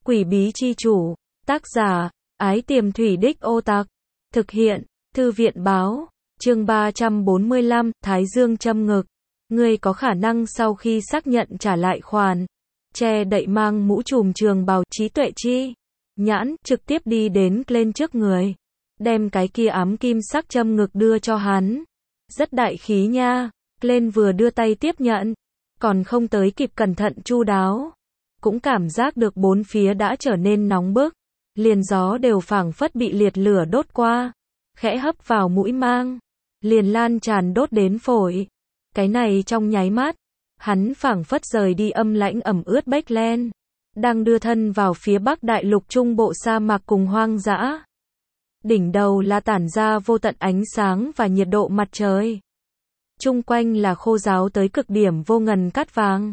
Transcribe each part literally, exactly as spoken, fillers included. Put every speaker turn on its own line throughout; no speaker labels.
Quỷ bí chi chủ, tác giả, Ái Tiềm Thủy Đích Ô Tặc, thực hiện, Thư viện báo, chương ba trăm bốn mươi lăm, Thái Dương châm ngực. Ngươi có khả năng sau khi xác nhận trả lại khoản, che đậy mang mũ trùm trường bào, trí tuệ chi nhãn, trực tiếp đi đến lên trước người, đem cái kia ám kim sắc châm ngực đưa cho hắn. Rất đại khí nha. Lên vừa đưa tay tiếp nhận, còn không tới kịp cẩn thận chu đáo, cũng cảm giác được bốn phía đã trở nên nóng bức, liền gió đều phảng phất bị liệt lửa đốt qua, khẽ hấp vào mũi mang, liền lan tràn đốt đến phổi. Cái này trong nháy mắt, hắn phảng phất rời đi âm lãnh ẩm ướt Bách-len, đang đưa thân vào phía Bắc Đại Lục trung bộ sa mạc cùng hoang dã. Đỉnh đầu là tản ra vô tận ánh sáng và nhiệt độ mặt trời. Chung quanh là khô ráo tới cực điểm vô ngần cát vàng.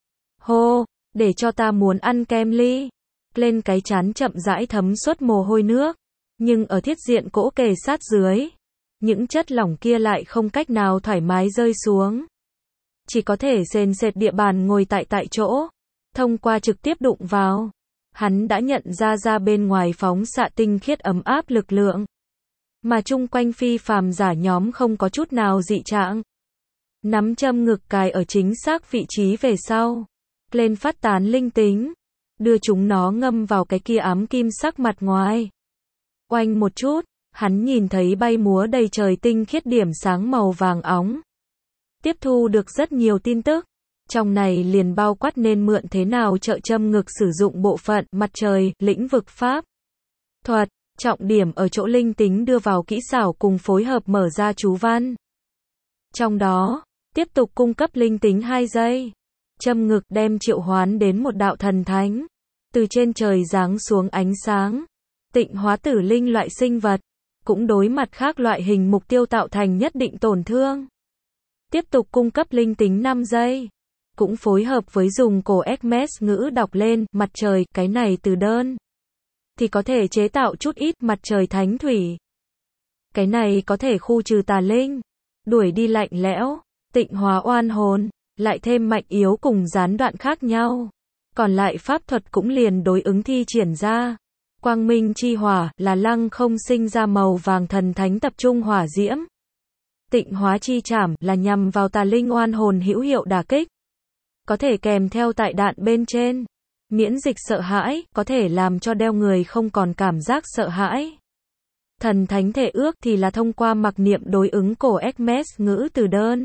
Hô, để cho ta muốn ăn kem ly. Lên cái trán chậm rãi thấm suốt mồ hôi nước, nhưng ở thiết diện cỗ kề sát dưới, những chất lỏng kia lại không cách nào thoải mái rơi xuống. Chỉ có thể sền sệt địa bàn ngồi tại tại chỗ, thông qua trực tiếp đụng vào. Hắn đã nhận ra ra bên ngoài phóng xạ tinh khiết ấm áp lực lượng, mà chung quanh phi phàm giả nhóm không có chút nào dị trạng. Nắm châm ngực cài ở chính xác vị trí về sau, lên phát tán linh tính, đưa chúng nó ngâm vào cái kia ám kim sắc mặt ngoài. Oanh một chút, hắn nhìn thấy bay múa đầy trời tinh khiết điểm sáng màu vàng óng. Tiếp thu được rất nhiều tin tức, trong này liền bao quát nên mượn thế nào trợ châm ngực sử dụng bộ phận mặt trời, lĩnh vực pháp thuật, trọng điểm ở chỗ linh tính đưa vào kỹ xảo cùng phối hợp mở ra chú văn. Trong đó, tiếp tục cung cấp linh tính hai giây. Châm ngực đem triệu hoán đến một đạo thần thánh, từ trên trời giáng xuống ánh sáng, tịnh hóa tử linh loại sinh vật, cũng đối mặt khác loại hình mục tiêu tạo thành nhất định tổn thương. Tiếp tục cung cấp linh tính năm giây, cũng phối hợp với dùng cổ Hermes ngữ đọc lên mặt trời, cái này từ đơn, thì có thể chế tạo chút ít mặt trời thánh thủy. Cái này có thể khu trừ tà linh, đuổi đi lạnh lẽo, tịnh hóa oan hồn, lại thêm mạnh yếu cùng gián đoạn khác nhau. Còn lại pháp thuật cũng liền đối ứng thi triển ra. Quang minh chi hỏa là lăng không sinh ra màu vàng thần thánh tập trung hỏa diễm. Tịnh hóa chi trảm là nhằm vào tà linh oan hồn hữu hiệu đả kích. Có thể kèm theo tại đạn bên trên. Miễn dịch sợ hãi, có thể làm cho đeo người không còn cảm giác sợ hãi. Thần thánh thể ước thì là thông qua mặc niệm đối ứng cổ Hermes ngữ từ đơn,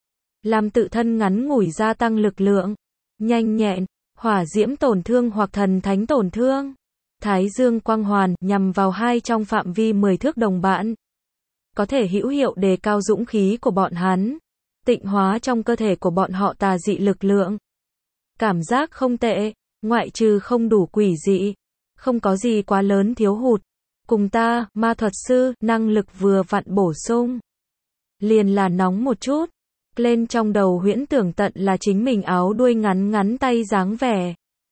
làm tự thân ngắn ngủi gia tăng lực lượng, nhanh nhẹn, hỏa diễm tổn thương hoặc thần thánh tổn thương. Thái dương quang hoàn nhằm vào hai trong phạm vi mười thước đồng bạn, có thể hữu hiệu đề cao dũng khí của bọn hắn, tịnh hóa trong cơ thể của bọn họ tà dị lực lượng. Cảm giác không tệ, ngoại trừ không đủ quỷ dị, không có gì quá lớn thiếu hụt. Cùng ta, ma thuật sư, năng lực vừa vặn bổ sung. Liền là nóng một chút. Lên trong đầu huyễn tưởng tận là chính mình áo đuôi ngắn ngắn tay dáng vẻ.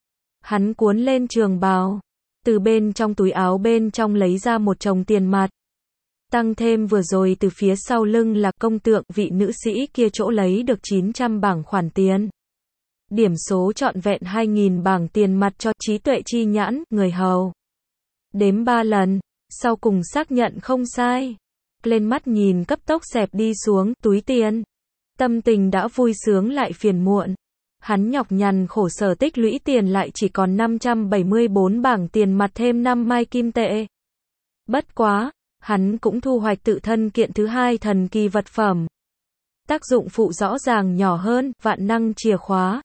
Hắn cuốn lên trường bào, từ bên trong túi áo bên trong lấy ra một chồng tiền mặt. Tăng thêm vừa rồi từ phía sau lưng là công tượng vị nữ sĩ kia chỗ lấy được chín trăm bảng khoản tiền. Điểm số trọn vẹn hai nghìn bảng tiền mặt cho trí tuệ chi nhãn, người hầu. Đếm ba lần, sau cùng xác nhận không sai. Lên mắt nhìn cấp tốc xẹp đi xuống túi tiền. Tâm tình đã vui sướng lại phiền muộn. Hắn nhọc nhằn khổ sở tích lũy tiền lại chỉ còn năm trăm bảy mươi bốn bảng tiền mặt thêm năm mai kim tệ. Bất quá, hắn cũng thu hoạch tự thân kiện thứ hai thần kỳ vật phẩm. Tác dụng phụ rõ ràng nhỏ hơn, vạn năng chìa khóa.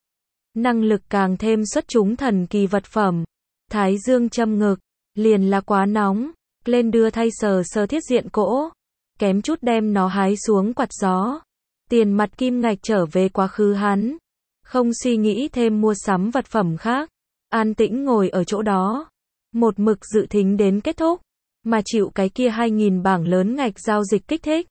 Năng lực càng thêm xuất chúng thần kỳ vật phẩm. Thái dương châm ngực, liền là quá nóng. Lên đưa thay sờ sờ thiết diện cỗ, kém chút đem nó hái xuống quạt gió. Tiền mặt kim ngạch trở về quá khứ hắn, không suy nghĩ thêm mua sắm vật phẩm khác, an tĩnh ngồi ở chỗ đó, một mực dự thính đến kết thúc, mà chịu cái kia hai nghìn bảng lớn ngạch giao dịch kích thích.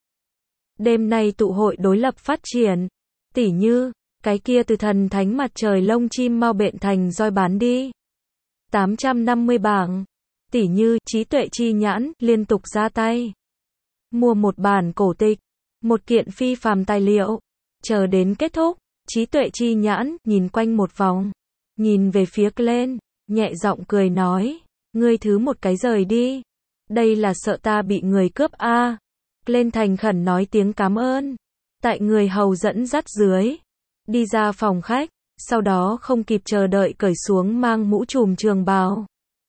Đêm nay tụ hội đối lập phát triển, tỉ như, cái kia từ thần thánh mặt trời lông chim mau bện thành roi bán đi. tám trăm năm mươi bảng, tỉ như, trí tuệ chi nhãn, liên tục ra tay. Mua một bản cổ tịch. Một kiện phi phàm tài liệu, chờ đến kết thúc, trí tuệ chi nhãn, nhìn quanh một vòng, nhìn về phía lên, nhẹ giọng cười nói, ngươi thứ một cái rời đi. Đây là sợ ta bị người cướp a. À. Lên thành khẩn nói tiếng cảm ơn. Tại người hầu dẫn dắt dưới. Đi ra phòng khách. Sau đó không kịp chờ đợi cởi xuống mang mũ trùm trường bào.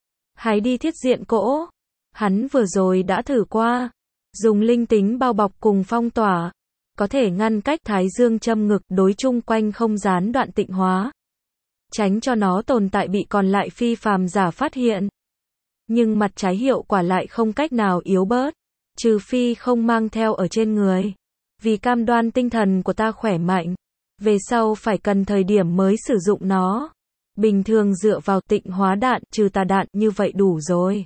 Hái đi thiết diện cỗ. Hắn vừa rồi đã thử qua. Dùng linh tính bao bọc cùng phong tỏa. Có thể ngăn cách thái dương châm ngực đối chung quanh không gián đoạn tịnh hóa. Tránh cho nó tồn tại bị còn lại phi phàm giả phát hiện. Nhưng mặt trái hiệu quả lại không cách nào yếu bớt. Trừ phi không mang theo ở trên người. Vì cam đoan tinh thần của ta khỏe mạnh. Về sau phải cần thời điểm mới sử dụng nó. Bình thường dựa vào tịnh hóa đạn trừ tà đạn như vậy đủ rồi.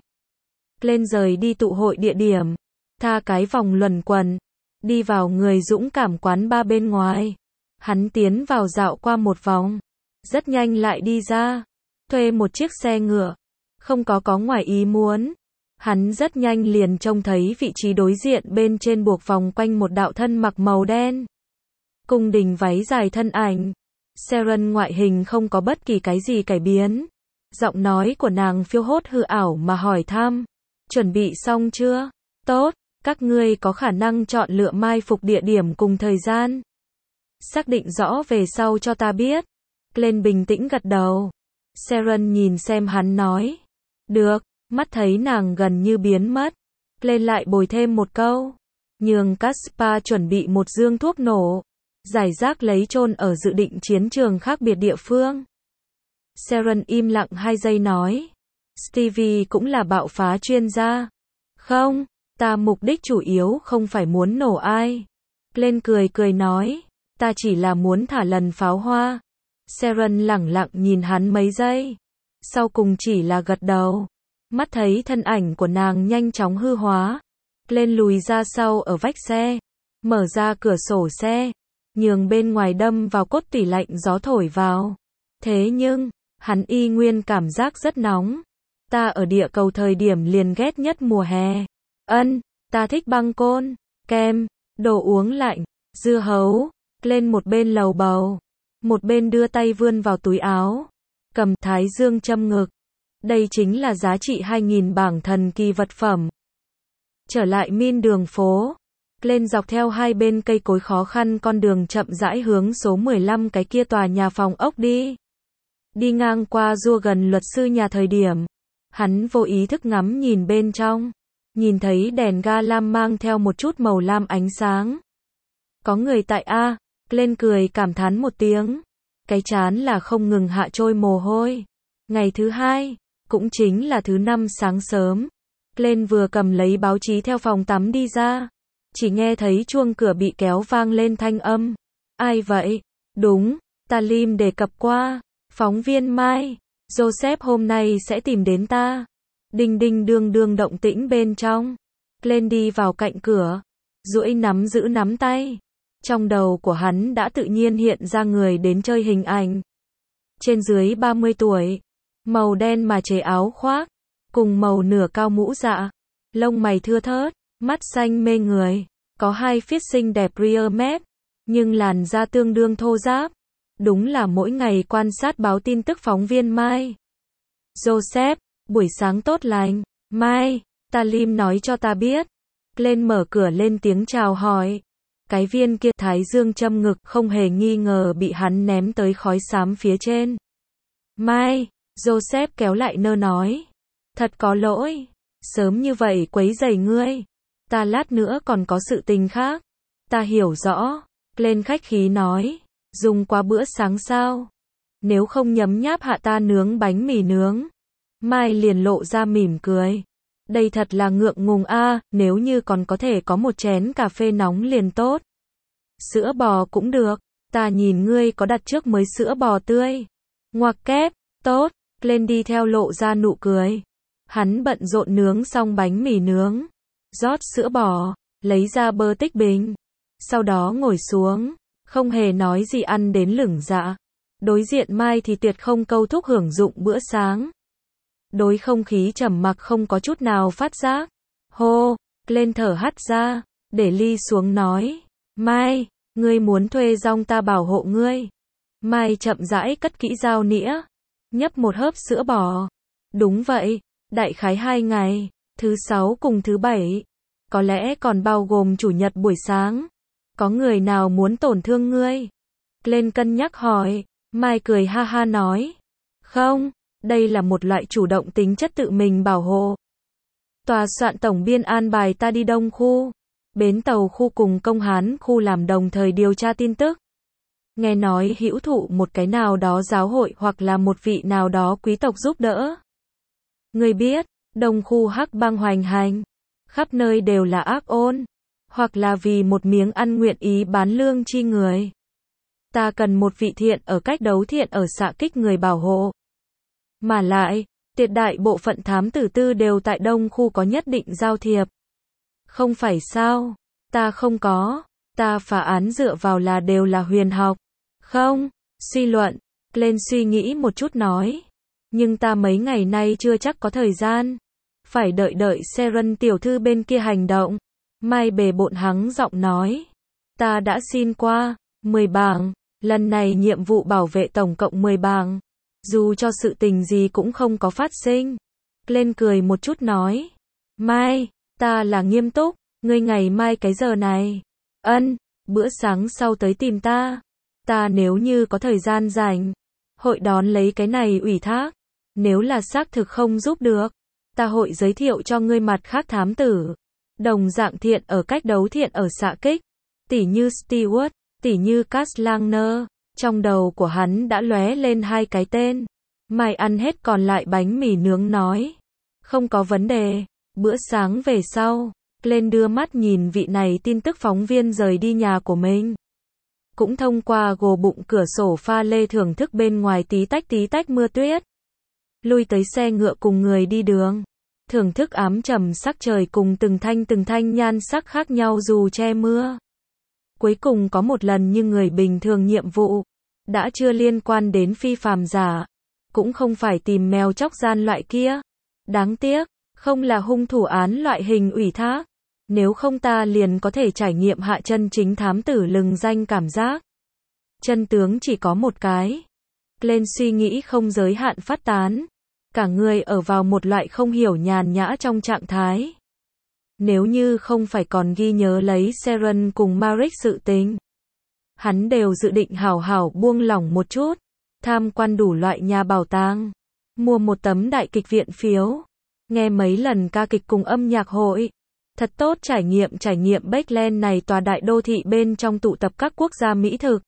Lên rời đi tụ hội địa điểm. Tha cái vòng luẩn quẩn. Đi vào người dũng cảm quán ba bên ngoài. Hắn tiến vào dạo qua một vòng. Rất nhanh lại đi ra. Thuê một chiếc xe ngựa. Không có có ngoài ý muốn. Hắn rất nhanh liền trông thấy vị trí đối diện bên trên buộc vòng quanh một đạo thân mặc màu đen. Cung đình váy dài thân ảnh. Sharon ngoại hình không có bất kỳ cái gì cải biến. Giọng nói của nàng phiêu hốt hư ảo mà hỏi thăm. Chuẩn bị xong chưa? Tốt, các ngươi có khả năng chọn lựa mai phục địa điểm cùng thời gian. Xác định rõ về sau cho ta biết. Lên bình tĩnh gật đầu. Sharon nhìn xem hắn nói. Được, mắt thấy nàng gần như biến mất. Lên lại bồi thêm một câu. Nhường Caspar chuẩn bị một dương thuốc nổ. Giải rác lấy chôn ở dự định chiến trường khác biệt địa phương. Sharon im lặng hai giây nói. Stevie cũng là bạo phá chuyên gia. Không, ta mục đích chủ yếu không phải muốn nổ ai. Lên cười cười nói. Ta chỉ là muốn thả lần pháo hoa. Sharon lẳng lặng nhìn hắn mấy giây. Sau cùng chỉ là gật đầu. Mắt thấy thân ảnh của nàng nhanh chóng hư hóa. Lên lùi ra sau ở vách xe. Mở ra cửa sổ xe. Nhường bên ngoài đâm vào cốt tủy lạnh gió thổi vào. Thế nhưng, hắn y nguyên cảm giác rất nóng. Ta ở địa cầu thời điểm liền ghét nhất mùa hè. Ân, ta thích băng côn, kem, đồ uống lạnh, dưa hấu. Lên một bên lầu bầu. Một bên đưa tay vươn vào túi áo. Cầm thái dương châm ngực. Đây chính là giá trị hai nghìn bảng thần kỳ vật phẩm. Trở lại min đường phố. Lên dọc theo hai bên cây cối khó khăn con đường chậm rãi hướng số mười lăm cái kia tòa nhà phòng ốc đi. Đi ngang qua rua gần luật sư nhà thời điểm. Hắn vô ý thức ngắm nhìn bên trong. Nhìn thấy đèn ga lam mang theo một chút màu lam ánh sáng. Có người tại A. Lên cười cảm thán một tiếng. Cái chán là không ngừng hạ trôi mồ hôi. Ngày thứ hai, cũng chính là thứ năm sáng sớm. Lên vừa cầm lấy báo chí theo phòng tắm đi ra. Chỉ nghe thấy chuông cửa bị kéo vang lên thanh âm. Ai vậy? Đúng, Talim đề cập qua. Phóng viên Mai. Joseph hôm nay sẽ tìm đến ta. Đinh đinh đương đương động tĩnh bên trong. Lên đi vào cạnh cửa. Duỗi nắm giữ nắm tay. Trong đầu của hắn đã tự nhiên hiện ra người đến chơi hình ảnh. Trên dưới ba mươi tuổi. Màu đen mà chế áo khoác. Cùng màu nửa cao mũ dạ. Lông mày thưa thớt. Mắt xanh mê người. Có hai phiết xinh đẹp rear mép. Nhưng làn da tương đương thô ráp. Đúng là mỗi ngày quan sát báo tin tức phóng viên Mai. Joseph, buổi sáng tốt lành. Mai, Talim nói cho ta biết. Lên mở cửa lên tiếng chào hỏi. Cái viên kia thái dương châm ngực không hề nghi ngờ bị hắn ném tới khói xám phía trên. Mai, Joseph kéo lại nơ nói. Thật có lỗi. Sớm như vậy quấy rầy ngươi. Ta lát nữa còn có sự tình khác. Ta hiểu rõ. Lên khách khí nói. Dùng qua bữa sáng sao? Nếu không nhấm nháp hạ ta nướng bánh mì nướng. Mai liền lộ ra mỉm cười. Đây thật là ngượng ngùng a, à, nếu như còn có thể có một chén cà phê nóng liền tốt. Sữa bò cũng được, ta nhìn ngươi có đặt trước mới sữa bò tươi. Ngoặc kép, tốt, lên đi theo lộ ra nụ cười. Hắn bận rộn nướng xong bánh mì nướng. Rót sữa bò, lấy ra bơ tích bình. Sau đó ngồi xuống, không hề nói gì ăn đến lửng dạ. Đối diện Mai thì tuyệt không câu thúc hưởng dụng bữa sáng. Đối không khí trầm mặc không có chút nào phát giác. Hô, lên thở hắt ra, để ly xuống nói. Mai, ngươi muốn thuê rong ta bảo hộ ngươi. Mai chậm rãi cất kỹ dao nĩa. nhấp một hớp sữa bò. Đúng vậy, đại khái hai ngày, thứ sáu cùng thứ bảy. Có lẽ còn bao gồm chủ nhật buổi sáng. Có người nào muốn tổn thương ngươi? Glenn cân nhắc hỏi. Mai cười ha ha nói. Không, đây là một loại chủ động tính chất tự mình bảo hộ. Tòa soạn tổng biên an bài ta đi Đông khu, bến tàu khu cùng công hán khu làm đồng thời điều tra tin tức. Nghe nói hữu thụ một cái nào đó giáo hội hoặc là một vị nào đó quý tộc giúp đỡ. Ngươi biết, Đông khu hắc bang hoành hành, khắp nơi đều là ác ôn, hoặc là vì một miếng ăn nguyện ý bán lương chi người. Ta cần một vị thiện ở cách đấu thiện ở xạ kích người bảo hộ. Mà lại, tuyệt đại bộ phận thám tử tư đều tại Đông khu có nhất định giao thiệp. Không phải sao? Ta không có. Ta phá án dựa vào là đều là huyền học. Không, suy luận. Glenn suy nghĩ một chút nói. Nhưng ta mấy ngày nay chưa chắc có thời gian. Phải đợi đợi Seren tiểu thư bên kia hành động. Mai bề bộn hắng giọng nói. Ta đã xin qua, mười bảng. Lần này nhiệm vụ bảo vệ tổng cộng mười bảng. Dù cho sự tình gì cũng không có phát sinh. Glenn cười một chút nói. Mai, ta là nghiêm túc, ngươi ngày mai cái giờ này. Ân, bữa sáng sau tới tìm ta. Ta nếu như có thời gian rảnh, hội đón lấy cái này ủy thác. Nếu là xác thực không giúp được, ta hội giới thiệu cho ngươi mặt khác thám tử. Đồng dạng thiện ở cách đấu thiện ở xạ kích. Tỉ như Stewart, tỉ như Kastlanger. Trong đầu của hắn đã lóe lên hai cái tên. Mai ăn hết còn lại bánh mì nướng nói. Không có vấn đề. Bữa sáng về sau, Glenn đưa mắt nhìn vị này tin tức phóng viên rời đi nhà của mình. Cũng thông qua gồ bụng cửa sổ pha lê thưởng thức bên ngoài tí tách tí tách mưa tuyết. Lui tới xe ngựa cùng người đi đường. Thưởng thức ám trầm sắc trời cùng từng thanh từng thanh nhan sắc khác nhau dù che mưa. Cuối cùng có một lần như người bình thường nhiệm vụ. Đã chưa liên quan đến phi phàm giả. Cũng không phải tìm mèo chóc gian loại kia. Đáng tiếc, không là hung thủ án loại hình ủy thác. Nếu không ta liền có thể trải nghiệm hạ chân chính thám tử lừng danh cảm giác. Chân tướng chỉ có một cái. Glenn suy nghĩ không giới hạn phát tán. Cả người ở vào một loại không hiểu nhàn nhã trong trạng thái. Nếu như không phải còn ghi nhớ lấy Seren cùng Marek sự tình. Hắn đều dự định hảo hảo buông lỏng một chút. Tham quan đủ loại nhà bảo tàng. Mua một tấm đại kịch viện phiếu. Nghe mấy lần ca kịch cùng âm nhạc hội. Thật tốt trải nghiệm trải nghiệm Beckland này tòa đại đô thị bên trong tụ tập các quốc gia mỹ thực.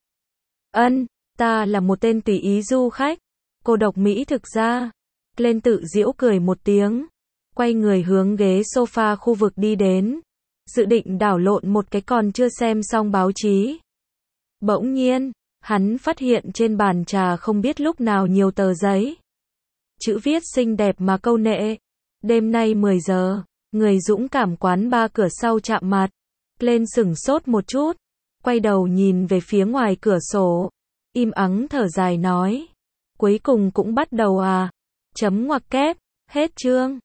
Ân, ta là một tên tùy ý du khách. Cô độc mỹ thực ra. Glenn tự giễu cười một tiếng. Quay người hướng ghế sofa khu vực đi đến. Dự định đảo lộn một cái còn chưa xem xong báo chí. Bỗng nhiên, hắn phát hiện trên bàn trà không biết lúc nào nhiều tờ giấy. Chữ viết xinh đẹp mà câu nệ. Đêm nay mười giờ, người dũng cảm quán ba cửa sau chạm mặt. Lên sửng sốt một chút. Quay đầu nhìn về phía ngoài cửa sổ. Im ắng thở dài nói. Cuối cùng cũng bắt đầu à. Chấm ngoặc kép. Hết chương.